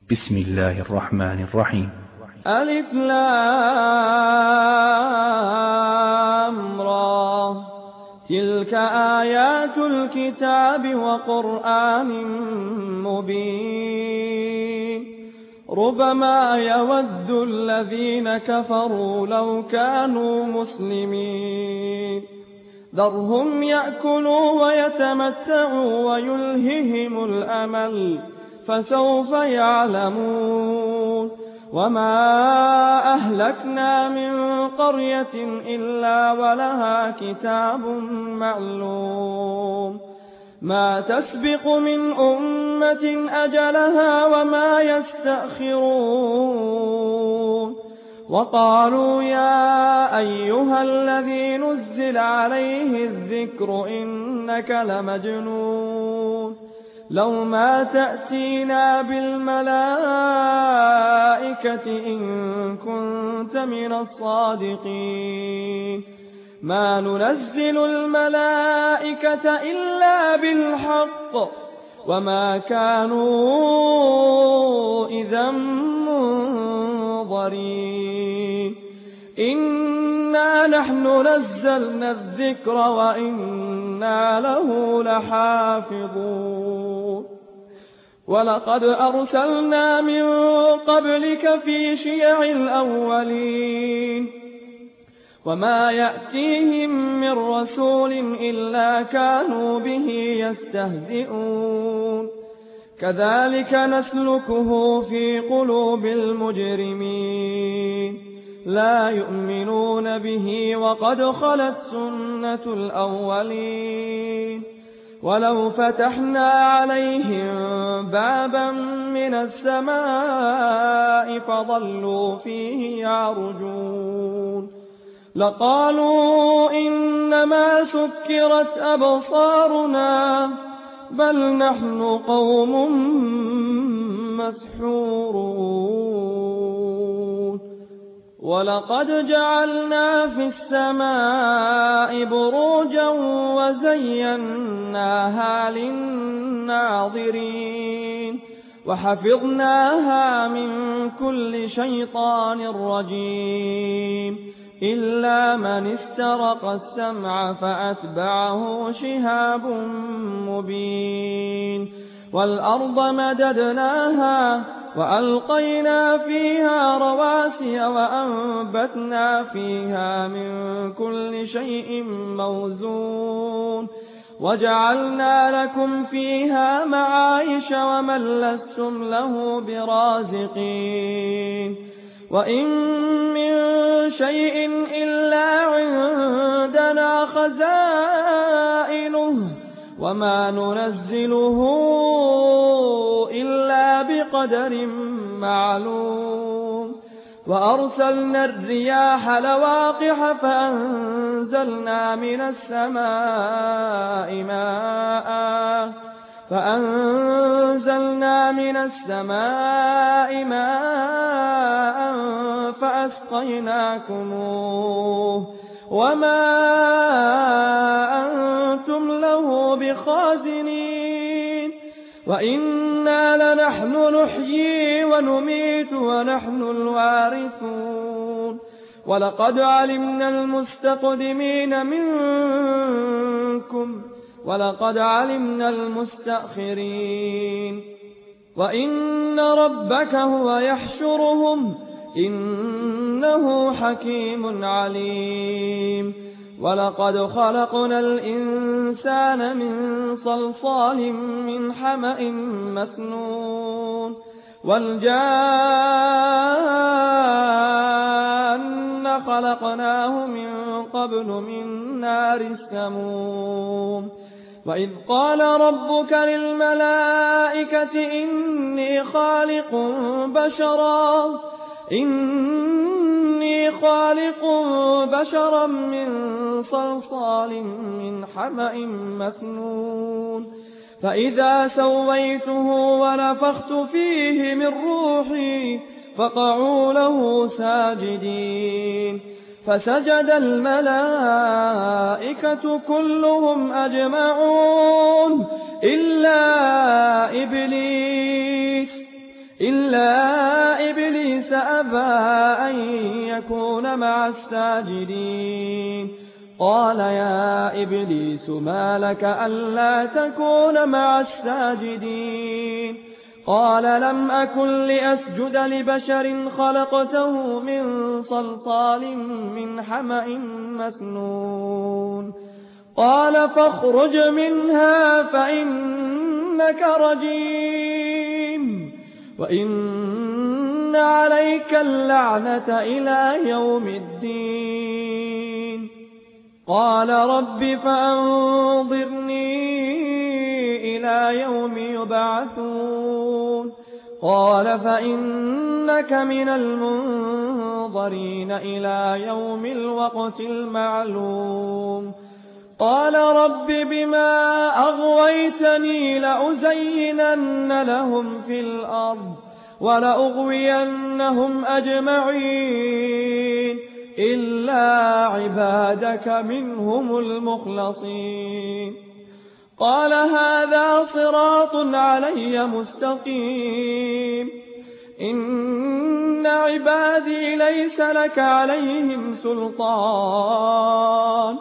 بسم الله الرحمن الرحيم. ألف لام را تلك آيات الكتاب وقرآن مبين ربما يود الذين كفروا لو كانوا مسلمين ذرهم يأكلوا ويتمتعوا ويلههم الأمل فسوف يعلمون وما أهلكنا من قرية إلا ولها كتاب معلوم ما تسبق من أمة أجلها وما يستأخرون وقالوا يا أيها الذي نزل عليه الذكر إنك لمجنون لو ما تأتينا بالملائكة إن كنت من الصادقين ما ننزل الملائكة إلا بالحق وما كانوا إذا منظرين إنا نحن نزلنا الذكر وإنا له لحافظون ولقد أرسلنا من قبلك في شيع الأولين وما يأتيهم من رسول إلا كانوا به يستهزئون كذلك نسلكه في قلوب المجرمين لا يؤمنون به وقد خلت سنة الأولين ولو فتحنا عليهم بابا من السماء فظلوا فيه يعرجون لقالوا إنما سكرت أبصارنا بل نحن قوم مسحورون ولقد جعلنا في السماء بروجا وزيناها للناظرين وحفظناها من كل شيطان رجيم إلا من استرق السمع فأتبعه شهاب مبين والأرض مددناها وألقينا فيها رواسي وأنبتنا فيها من كل شيء موزون وجعلنا لكم فيها معايش ومن لستم له برازقين وإن من شيء إلا عندنا خزائنه وما ننزله إلا بقدر معلوم وأرسلنا الرياح لواقح فأنزلنا من السماء ماء فأسقيناكموه وما أنتم له بخازنين وإنا لنحن نحيي ونميت ونحن الوارثون ولقد علمنا المستقدمين منكم ولقد علمنا المستأخرين وإن ربك هو يحشرهم إنه حكيم عليم ولقد خلقنا الإنسان من صلصال من حمأ مسنون والجان خلقناه من قبل من نار السموم وإذ قال ربك للملائكة إني خالق بشرا من صلصال من حمأ مسنون فإذا سويته ونفخت فيه من روحي فقعوا له ساجدين فسجد الملائكة كلهم أجمعون إلا إلا إبليس أبى أن يكون مع الساجدين قال يا إبليس ما لك ألا تكون مع الساجدين قال لم أكن لأسجد لبشر خلقته من صلصال من حمأ مسنون قال فاخرج منها فإنك رجيم وإن عليك اللعنة إلى يوم الدين قال رب فأنظرني إلى يوم يبعثون قال فإنك من المنظرين إلى يوم الوقت المعلوم قال رب بما أغويتني لأزينن لهم في الأرض ولأغوينهم أجمعين إلا عبادك منهم المخلصين قال هذا صراط علي مستقيم إن عبادي ليس لك عليهم سلطان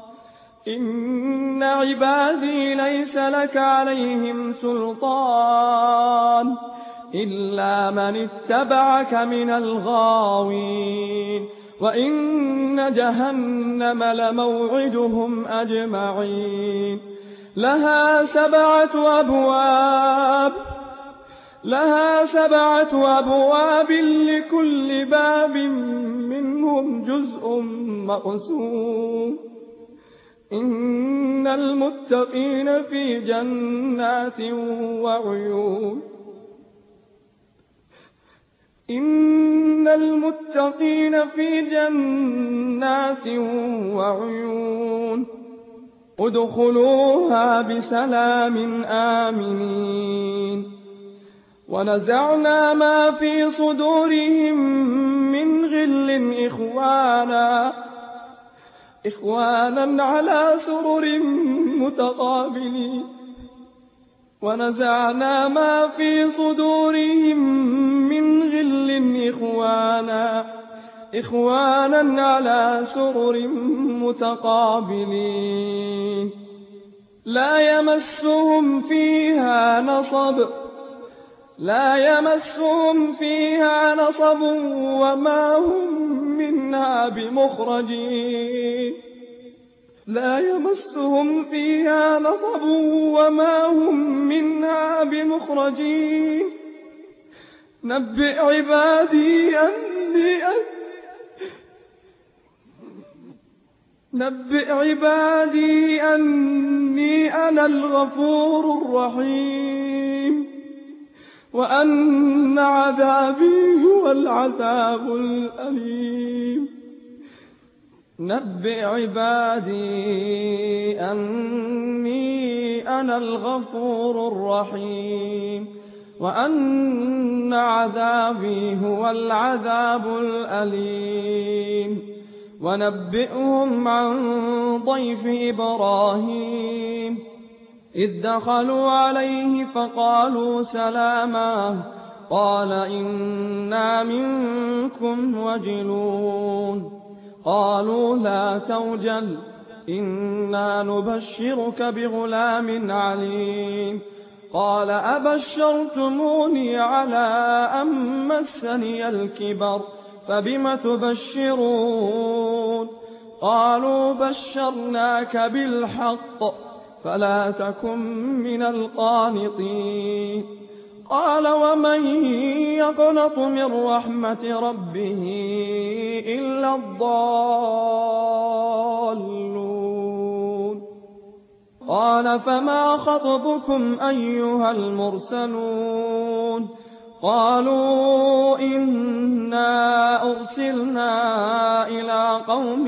إلا من اتبعك من الغاوين وإن جهنم لموعدهم أجمعين لها سبعة أبواب لكل باب منهم جزء مقسوم إن المتقين في جنات وعيون ادخلوها بسلام آمنين ونزعنا ما في صدورهم من غل إخوانا على سرر متقابلين ونزعنا ما في صدورهم من غل إخوانا على سرر متقابلين لا يمسهم فيها نصب وما هم منها بمخرجين نبئ عبادي أني أنا الغفور الرحيم وأن عذابي هو العذاب الأليم نبئ عبادي أني أنا الغفور الرحيم وأن عذابي هو العذاب الأليم ونبئهم عن ضيف إبراهيم إذ دخلوا عليه فقالوا سلاما قال إنا منكم وجلون قالوا لا توجل إنا نبشرك بغلام عليم قال أبشرتموني على أن مسني الكبر فبم تبشرون قالوا بشرناك بالحق فلا تكن من القانطين قال ومن يقنط من رحمة ربه إلا الضالون قال فما خطبكم أيها المرسلون قالوا إنا أرسلنا إلى قوم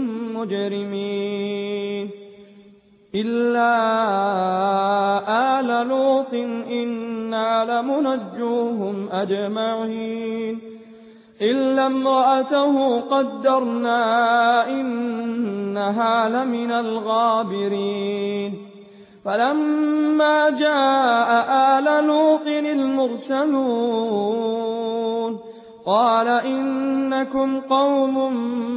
مجرمين إلا آل لوط إنا لمنجوهم أجمعين إلا امرأته قدرنا إنها لمن الغابرين فلما جاء آل لوط المرسلون قال إنكم قوم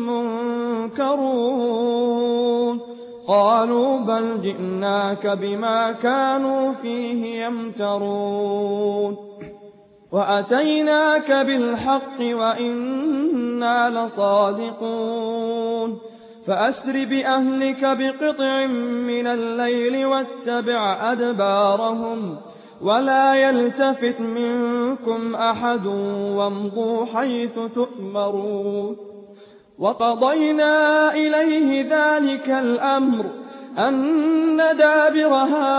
منكرون قالوا بل جئناك بما كانوا فيه يمترون وأتيناك بالحق وإنا لصادقون فأسر بأهلك بقطع من الليل واتبع أدبارهم ولا يلتفت منكم أحد وامضوا حيث تؤمرون وقضينا إليه ذلك الأمر أن دابر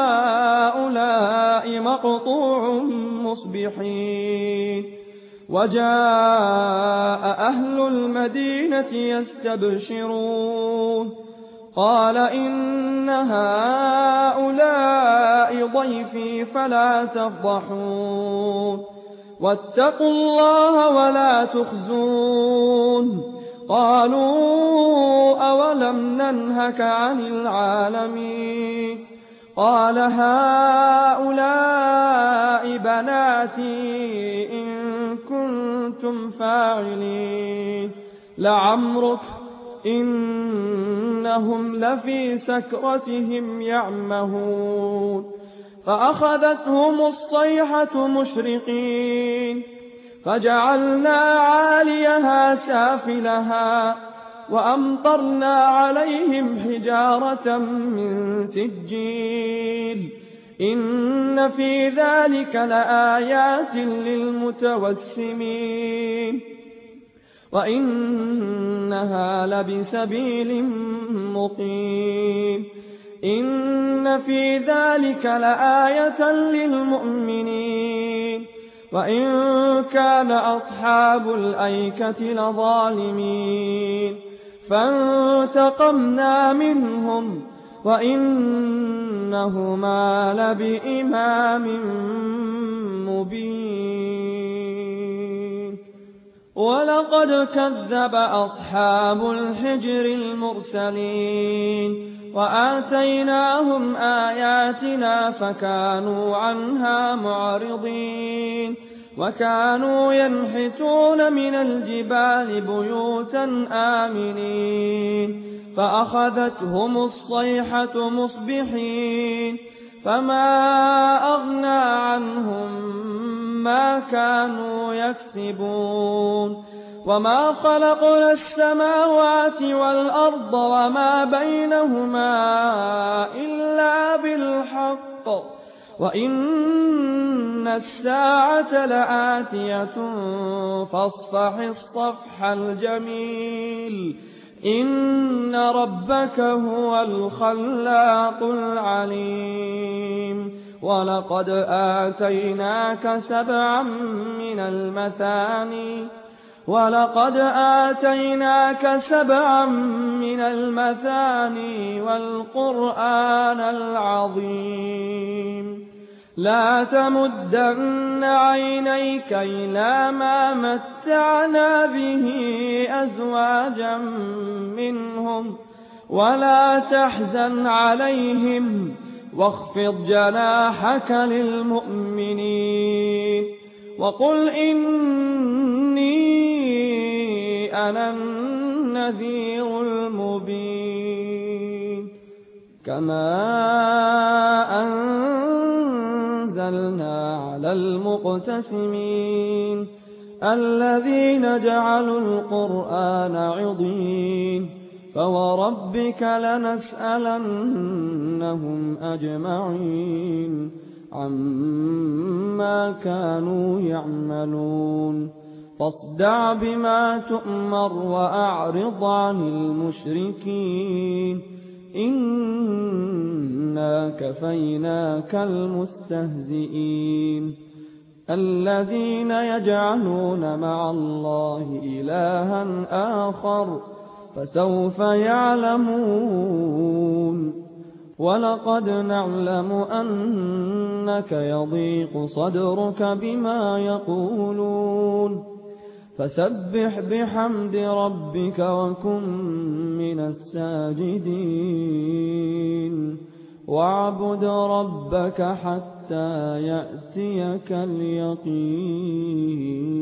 هؤلاء مقطوع مصبحين وجاء أهل المدينة يستبشرون قال إن هؤلاء ضيفي فلا تفضحون واتقوا الله ولا تخزون قالوا أولم ننهك عن العالمين قال هؤلاء بناتي إن كنتم فاعلين لعمرك إنهم لفي سكرتهم يعمهون فأخذتهم الصيحة مشرقين فجعلنا عاليها سافلها وأمطرنا عليهم حجارة من سجيل إن في ذلك لآيات للمتوسمين وإنها لبسبيل مقيم إن في ذلك لآية للمؤمنين وإن كان أصحاب الأيكة لظالمين فانتقمنا منهم وإنهما لبإمام مبين ولقد كذب أصحاب الحجر المرسلين وآتيناهم آياتنا فكانوا عنها معرضين وكانوا ينحتون من الجبال بيوتا آمنين فأخذتهم الصيحة مصبحين فما أغنى عنهم ما كانوا يكسبون وما خلقنا السماوات والأرض وما بينهما إلا بالحق وإن الساعة لآتية فاصفح الصفح الجميل إن ربك هو الخلاق العليم ولقد آتيناك سبعا من المثاني والقرآن العظيم لا تمدن عينيك إلى ما متعنا به أزواجا منهم ولا تحزن عليهم واخفض جناحك للمؤمنين وقل إني أنا النذير المبين كما أنزلنا على المقتسمين الذين جعلوا القرآن عضين فوربك لنسألنهم أجمعين عما كانوا يعملون فاصدع بما تؤمر وأعرض عن المشركين إنا كفيناك المستهزئين الذين يجعلون مع الله إلها آخر فسوف يعلمون ولقد نعلم أنك يضيق صدرك بما يقولون فسبح بحمد ربك وكن من الساجدين واعبد ربك حتى يأتيك اليقين